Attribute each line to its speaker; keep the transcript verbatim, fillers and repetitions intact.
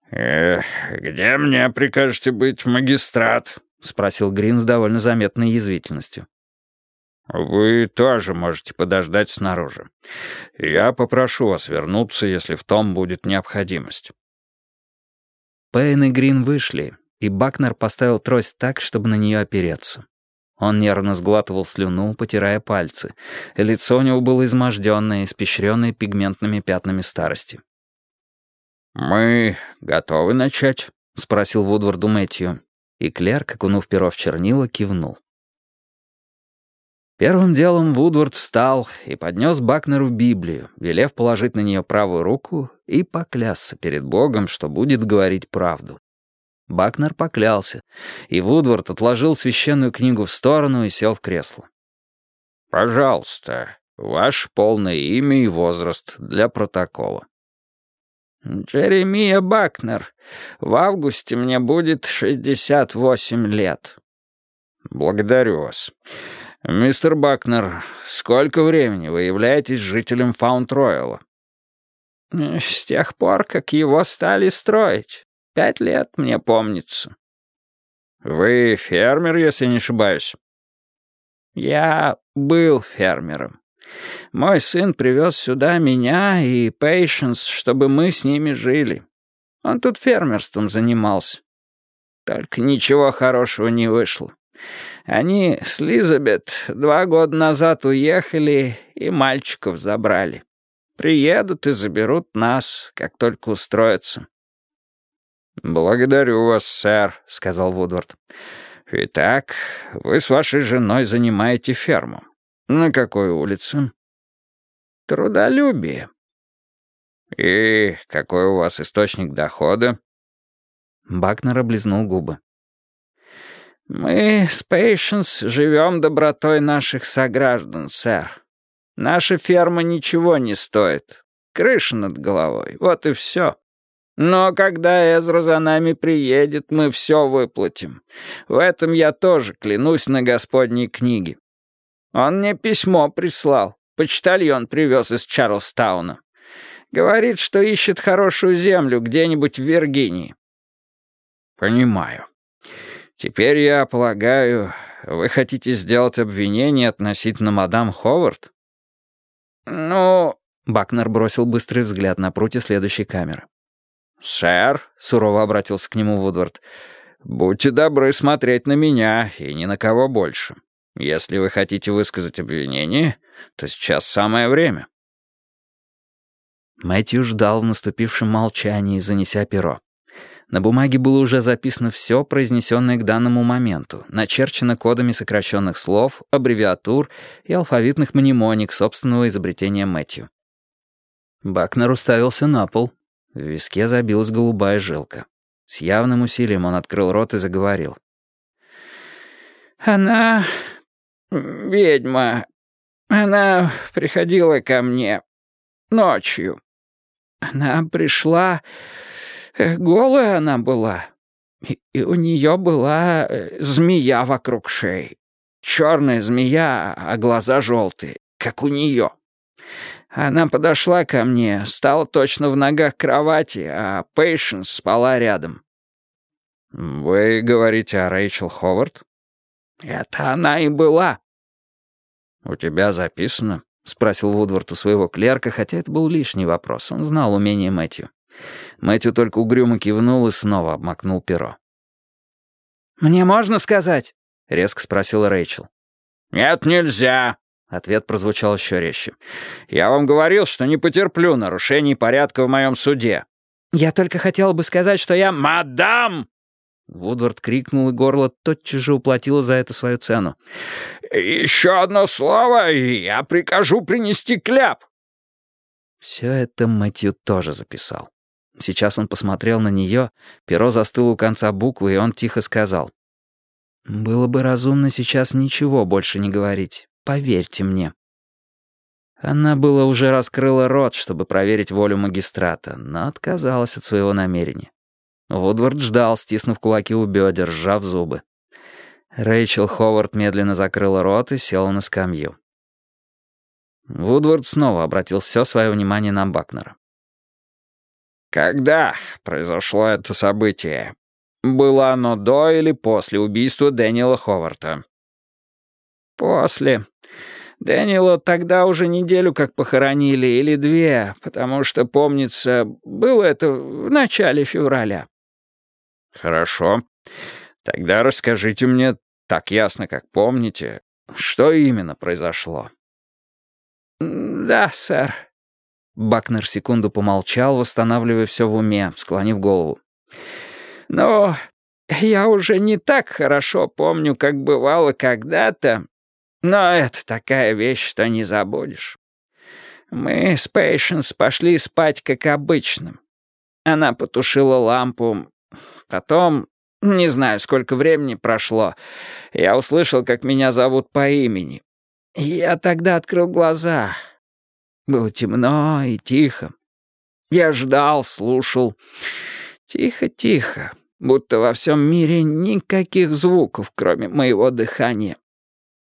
Speaker 1: «Эх, где мне прикажете быть, магистрат?» — спросил Грин с довольно заметной язвительностью. «Вы тоже можете подождать снаружи. Я попрошу вас вернуться, если в том будет необходимость». Пейн и Грин вышли, и Бакнер поставил трость так, чтобы на нее опереться. Он нервно сглатывал слюну, потирая пальцы. Лицо у него было изможденное, испещренное пигментными пятнами старости. «Мы готовы начать?» — спросил Вудварду Мэтью. И клерк, окунув перо в чернила, кивнул. Первым делом Вудвард встал и поднес Бакнеру Библию, велев положить на нее правую руку и поклясться перед Богом, что будет говорить правду. Бакнер поклялся, и Вудвард отложил священную книгу в сторону и сел в кресло. «Пожалуйста, ваше полное имя и возраст для протокола». «Джеремия Бакнер. В августе мне будет шестьдесят восемь лет». «Благодарю вас. Мистер Бакнер, сколько времени вы являетесь жителем Фаунд-Ройала?» «С тех пор, как его стали строить. Пять лет, мне помнится». «Вы фермер, если не ошибаюсь?» «Я был фермером. Мой сын привез сюда меня и Пейшенс, чтобы мы с ними жили. Он тут фермерством занимался. Только ничего хорошего не вышло. Они с Лизабет два года назад уехали и мальчиков забрали. Приедут и заберут нас, как только устроятся». «Благодарю вас, сэр», — сказал Вудвард. «Итак, вы с вашей женой занимаете ферму. На какой улице?» «Трудолюбие». «И какой у вас источник дохода?» Бакнер облизнул губы. «Мы с Пейшенс живем добротой наших сограждан, сэр. Наша ферма ничего не стоит. Крыша над головой, вот и все. Но когда Эзра за нами приедет, мы все выплатим. В этом я тоже клянусь на Господней книге. Он мне письмо прислал. Почтальон привез из Чарльстауна. Говорит, что ищет хорошую землю где-нибудь в Виргинии». «Понимаю. Теперь, я полагаю, вы хотите сделать обвинение относительно мадам Ховард?» «Ну...» — Бакнер бросил быстрый взгляд на прутья следующей камеры. «Сэр», — сурово обратился к нему Вудвард, — «будьте добры смотреть на меня и ни на кого больше. Если вы хотите высказать обвинение, то сейчас самое время». Мэтью ждал в наступившем молчании, занеся перо. На бумаге было уже записано все, произнесенное к данному моменту, начерчено кодами сокращенных слов, аббревиатур и алфавитных мнемоник собственного изобретения Мэтью. Бакнер уставился на пол. В виске забилась голубая жилка. С явным усилием он открыл рот и заговорил. «Она... ведьма. Она приходила ко мне ночью. Она пришла... голая она была. И, и у нее была змея вокруг шеи. Черная змея, а глаза желтые, как у нее. Она подошла ко мне, стала точно в ногах кровати, а Пейшенс спала рядом». «Вы говорите о Рэйчел Ховард?» «Это она и была». «У тебя записано?» — спросил Вудвард у своего клерка, хотя это был лишний вопрос. Он знал умение Мэтью. Мэтью только угрюмо кивнул и снова обмакнул перо. «Мне можно сказать?» — резко спросила Рэйчел. «Нет, нельзя». Ответ прозвучал еще резче. «Я вам говорил, что не потерплю нарушений порядка в моем суде». «Я только хотела бы сказать, что я...» «Мадам!» Вудвард крикнул, и горло тотчас же уплатило за это свою цену. «Еще одно слово, и я прикажу принести кляп». Все это Мэтью тоже записал. Сейчас он посмотрел на нее, перо застыло у конца буквы, и он тихо сказал. «Было бы разумно сейчас ничего больше не говорить. Поверьте мне». Она было уже раскрыла рот, чтобы проверить волю магистрата, но отказалась от своего намерения. Вудвард ждал, стиснув кулаки у бедер, сжав зубы. Рэйчел Ховард медленно закрыла рот и села на скамью. Вудвард снова обратил все свое внимание на Бакнера. Когда произошло это событие? Было оно до или после убийства Дэниела Ховарта? После. Дэниела тогда уже неделю как похоронили, или две, потому что, помнится, было это в начале февраля. Хорошо. Тогда расскажите мне так ясно, как помните, что именно произошло. Да, сэр. Бакнер секунду помолчал, восстанавливая все в уме, склонив голову. «Но я уже не так хорошо помню, как бывало когда-то, но это такая вещь, что не забудешь. Мы с Пейшенс пошли спать, как обычно. Она потушила лампу. Потом, не знаю, сколько времени прошло, я услышал, как меня зовут по имени. Я тогда открыл глаза. Было темно и тихо. Я ждал, слушал. Тихо-тихо, будто во всем мире никаких звуков, кроме моего дыхания.